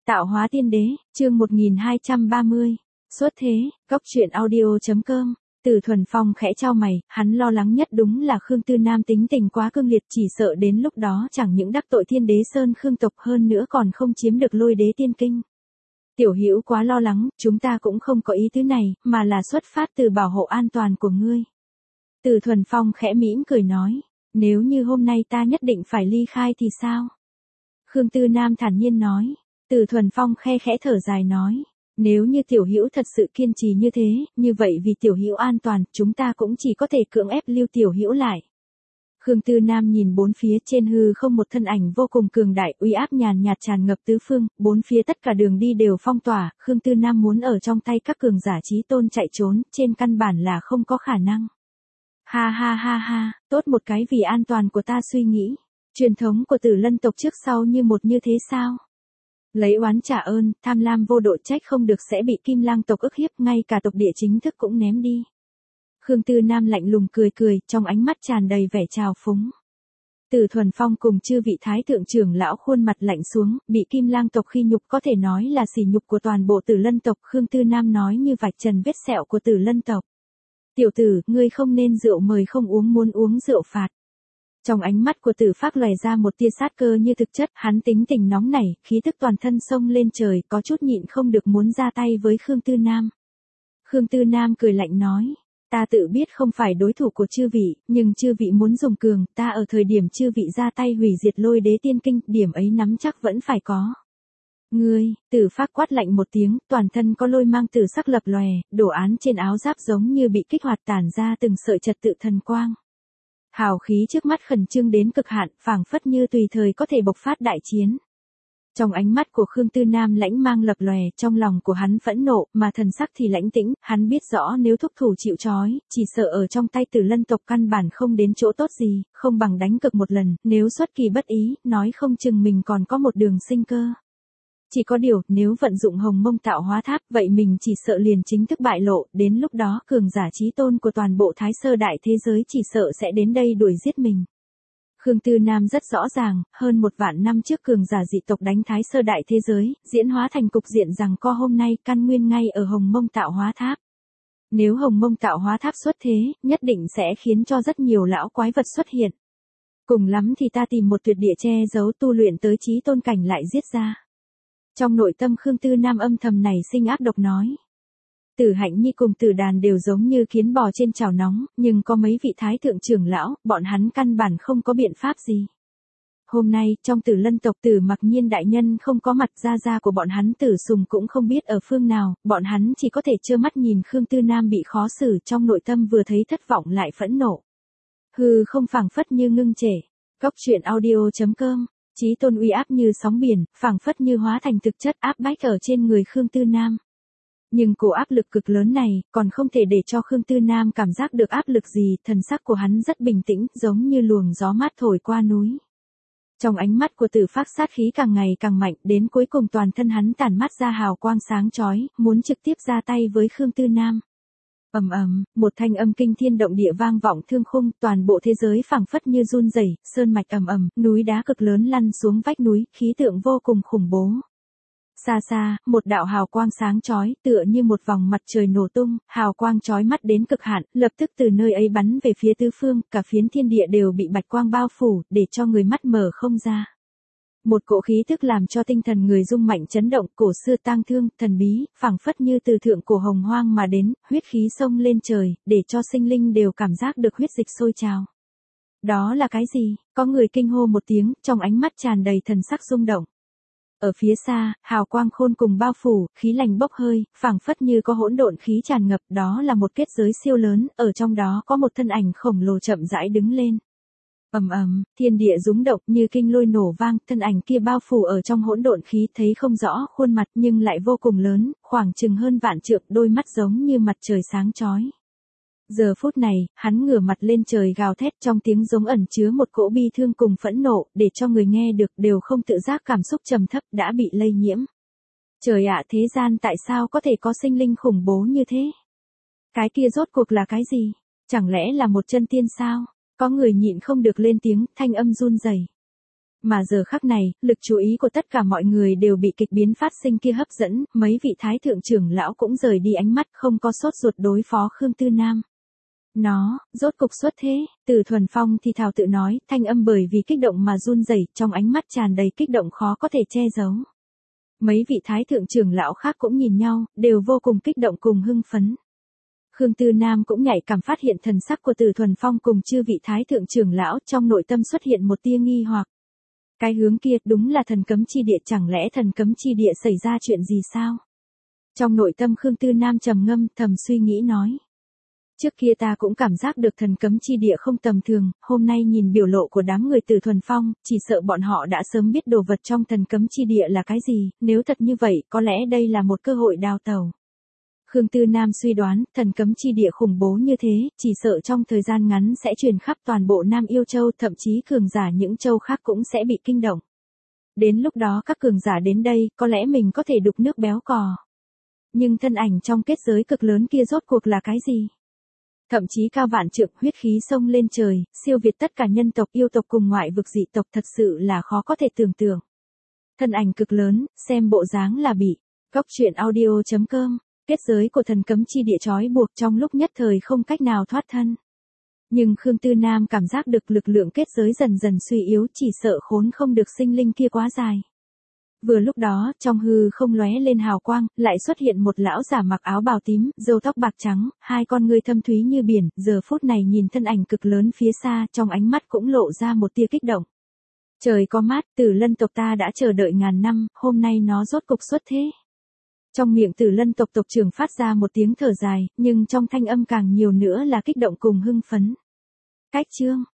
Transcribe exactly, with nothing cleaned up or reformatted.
Tạo hóa tiên đế, chương một nghìn hai trăm ba mươi. Xuất thế, góc truyện audio.com. Từ Thuần Phong khẽ chau mày, hắn lo lắng nhất đúng là Khương Tư Nam tính tình quá cương liệt, chỉ sợ đến lúc đó chẳng những đắc tội thiên đế Sơn Khương tộc hơn nữa còn không chiếm được Lôi đế tiên kinh. Tiểu Hữu quá lo lắng, chúng ta cũng không có ý thứ này, mà là xuất phát từ bảo hộ an toàn của ngươi. Từ Thuần Phong khẽ mỉm cười nói, nếu như hôm nay ta nhất định phải ly khai thì sao? Khương Tư Nam thản nhiên nói. Từ Thuần Phong khe khẽ thở dài nói, nếu như Tiểu Hữu thật sự kiên trì như thế, như vậy vì Tiểu Hữu an toàn, chúng ta cũng chỉ có thể cưỡng ép lưu Tiểu Hữu lại. Khương Tư Nam nhìn bốn phía, trên hư không một thân ảnh vô cùng cường đại, uy áp nhàn nhạt tràn ngập tứ phương, bốn phía tất cả đường đi đều phong tỏa, Khương Tư Nam muốn ở trong tay các cường giả chí tôn chạy trốn, trên căn bản là không có khả năng. Ha ha ha ha, tốt một cái vì an toàn của ta suy nghĩ. Truyền thống của Tử Lân tộc trước sau như một như thế sao? Lấy oán trả ơn, tham lam vô độ, trách không được sẽ bị Kim Lang tộc ức hiếp, ngay cả tộc địa chính thức cũng ném đi. Khương Tư Nam lạnh lùng cười cười, trong ánh mắt tràn đầy vẻ trào phúng. Từ Thuần Phong cùng chư vị thái thượng trưởng lão khuôn mặt lạnh xuống, bị Kim Lang tộc khi nhục có thể nói là sỉ nhục của toàn bộ Tử Lân tộc. Khương Tư Nam nói như vạch trần vết sẹo của Tử Lân tộc. Tiểu tử, ngươi không nên rượu mời không uống, muốn uống rượu phạt. Trong ánh mắt của Tử Phác lòe ra một tia sát cơ như thực chất, hắn tính tình nóng nảy, khí tức toàn thân xông lên trời, có chút nhịn không được muốn ra tay với Khương Tư Nam. Khương Tư Nam cười lạnh nói, ta tự biết không phải đối thủ của chư vị, nhưng chư vị muốn dùng cường, ta ở thời điểm chư vị ra tay hủy diệt Lôi đế tiên kinh, điểm ấy nắm chắc vẫn phải có. Ngươi, Tử Phác quát lạnh một tiếng, toàn thân có lôi mang tử sắc lập lòe, đồ án trên áo giáp giống như bị kích hoạt tản ra từng sợi trật tự thần quang. Hào khí trước mắt khẩn trương đến cực hạn, phảng phất như tùy thời có thể bộc phát đại chiến. Trong ánh mắt của Khương Tư Nam lãnh mang lập lòe, trong lòng của hắn phẫn nộ, mà thần sắc thì lãnh tĩnh, hắn biết rõ nếu thúc thủ chịu trói, chỉ sợ ở trong tay Tử Lân tộc căn bản không đến chỗ tốt gì, không bằng đánh cực một lần, nếu xuất kỳ bất ý, nói không chừng mình còn có một đường sinh cơ. Chỉ có điều, nếu vận dụng Hồng Mông Tạo Hóa Tháp, vậy mình chỉ sợ liền chính thức bại lộ, đến lúc đó cường giả chí tôn của toàn bộ Thái Sơ Đại thế giới chỉ sợ sẽ đến đây đuổi giết mình. Khương Tư Nam rất rõ ràng, hơn một vạn năm trước cường giả dị tộc đánh Thái Sơ Đại thế giới, diễn hóa thành cục diện rằng co hôm nay căn nguyên ngay ở Hồng Mông Tạo Hóa Tháp. Nếu Hồng Mông Tạo Hóa Tháp xuất thế, nhất định sẽ khiến cho rất nhiều lão quái vật xuất hiện. Cùng lắm thì ta tìm một tuyệt địa che giấu tu luyện tới chí tôn cảnh lại giết ra. Trong nội tâm Khương Tư Nam âm thầm này sinh ác độc nói. Tử Hạnh Nhi cùng Tử Đàn đều giống như kiến bò trên chảo nóng, nhưng có mấy vị thái thượng trưởng lão, bọn hắn căn bản không có biện pháp gì. Hôm nay, trong Tử Lân tộc Tử Mặc Nhiên đại nhân không có mặt, gia gia của bọn hắn Tử Sùng cũng không biết ở phương nào, bọn hắn chỉ có thể trơ mắt nhìn Khương Tư Nam bị khó xử, trong nội tâm vừa thấy thất vọng lại phẫn nộ. Hừ, không phảng phất như ngưng trệ. Góc truyện audio.com. Chí tôn uy áp như sóng biển, phảng phất như hóa thành thực chất áp bách ở trên người Khương Tư Nam. Nhưng cổ áp lực cực lớn này, còn không thể để cho Khương Tư Nam cảm giác được áp lực gì, thần sắc của hắn rất bình tĩnh, giống như luồng gió mát thổi qua núi. Trong ánh mắt của Tử Phác sát khí càng ngày càng mạnh, đến cuối cùng toàn thân hắn tản mát ra hào quang sáng chói, muốn trực tiếp ra tay với Khương Tư Nam. Ầm ầm, một thanh âm kinh thiên động địa vang vọng thương khung, toàn bộ thế giới phảng phất như run rẩy, sơn mạch ầm ầm, núi đá cực lớn lăn xuống vách núi, khí tượng vô cùng khủng bố. Xa xa, một đạo hào quang sáng chói, tựa như một vòng mặt trời nổ tung, hào quang chói mắt đến cực hạn, lập tức từ nơi ấy bắn về phía tứ phương, cả phiến thiên địa đều bị bạch quang bao phủ, để cho người mắt mở không ra. Một cỗ khí tức làm cho tinh thần người rung mạnh chấn động, cổ xưa tang thương, thần bí, phảng phất như từ thượng cổ hồng hoang mà đến, huyết khí xông lên trời, để cho sinh linh đều cảm giác được huyết dịch sôi trào. Đó là cái gì? Có người kinh hô một tiếng, trong ánh mắt tràn đầy thần sắc rung động. Ở phía xa, hào quang khôn cùng bao phủ, khí lạnh bốc hơi, phảng phất như có hỗn độn khí tràn ngập, đó là một kết giới siêu lớn, ở trong đó có một thân ảnh khổng lồ chậm rãi đứng lên. Ầm ầm, thiên địa rúng động như kinh lôi nổ vang, thân ảnh kia bao phủ ở trong hỗn độn khí, thấy không rõ khuôn mặt nhưng lại vô cùng lớn, khoảng chừng hơn vạn trượng, đôi mắt giống như mặt trời sáng chói. Giờ phút này, hắn ngửa mặt lên trời gào thét, trong tiếng giống ẩn chứa một cỗ bi thương cùng phẫn nộ, để cho người nghe được đều không tự giác cảm xúc trầm thấp đã bị lây nhiễm. Trời ạ, thế gian tại sao có thể có sinh linh khủng bố như thế? Cái kia rốt cuộc là cái gì? Chẳng lẽ là một chân tiên sao? Có người nhịn không được lên tiếng, thanh âm run rẩy. Mà giờ khắc này, lực chú ý của tất cả mọi người đều bị kịch biến phát sinh kia hấp dẫn, mấy vị thái thượng trưởng lão cũng rời đi ánh mắt không có sốt ruột đối phó Khương Tư Nam. Nó, rốt cục xuất thế, Từ Thuần Phong thì thào tự nói, thanh âm bởi vì kích động mà run rẩy, trong ánh mắt tràn đầy kích động khó có thể che giấu. Mấy vị thái thượng trưởng lão khác cũng nhìn nhau, đều vô cùng kích động cùng hưng phấn. Khương Tư Nam cũng nhạy cảm phát hiện thần sắc của Từ Thuần Phong cùng chư vị thái thượng trưởng lão, trong nội tâm xuất hiện một tia nghi hoặc. Cái hướng kia đúng là thần cấm chi địa, chẳng lẽ thần cấm chi địa xảy ra chuyện gì sao? Trong nội tâm Khương Tư Nam trầm ngâm, thầm suy nghĩ nói. Trước kia ta cũng cảm giác được thần cấm chi địa không tầm thường, hôm nay nhìn biểu lộ của đám người Từ Thuần Phong, chỉ sợ bọn họ đã sớm biết đồ vật trong thần cấm chi địa là cái gì, nếu thật như vậy, có lẽ đây là một cơ hội đào tẩu. Khương Tư Nam suy đoán, thần cấm chi địa khủng bố như thế, chỉ sợ trong thời gian ngắn sẽ truyền khắp toàn bộ Nam Yêu Châu, thậm chí cường giả những châu khác cũng sẽ bị kinh động. Đến lúc đó các cường giả đến đây, có lẽ mình có thể đục nước béo cò. Nhưng thân ảnh trong kết giới cực lớn kia rốt cuộc là cái gì? Thậm chí cao vạn trượng, huyết khí xông lên trời, siêu việt tất cả nhân tộc yêu tộc cùng ngoại vực dị tộc, thật sự là khó có thể tưởng tượng. Thân ảnh cực lớn, xem bộ dáng là bị. Góc truyện audio chấm com, kết giới của thần cấm chi địa trói buộc, trong lúc nhất thời không cách nào thoát thân. Nhưng Khương Tư Nam cảm giác được lực lượng kết giới dần dần suy yếu, chỉ sợ khốn không được sinh linh kia quá dài. Vừa lúc đó, trong hư không lóe lên hào quang, lại xuất hiện một lão giả mặc áo bào tím, râu tóc bạc trắng, hai con ngươi thâm thúy như biển, giờ phút này nhìn thân ảnh cực lớn phía xa, trong ánh mắt cũng lộ ra một tia kích động. Trời có mát, Tử Lân tộc ta đã chờ đợi ngàn năm, hôm nay nó rốt cục xuất thế. Trong miệng Tử Lân tộc tộc trưởng phát ra một tiếng thở dài, nhưng trong thanh âm càng nhiều nữa là kích động cùng hưng phấn. Cách chương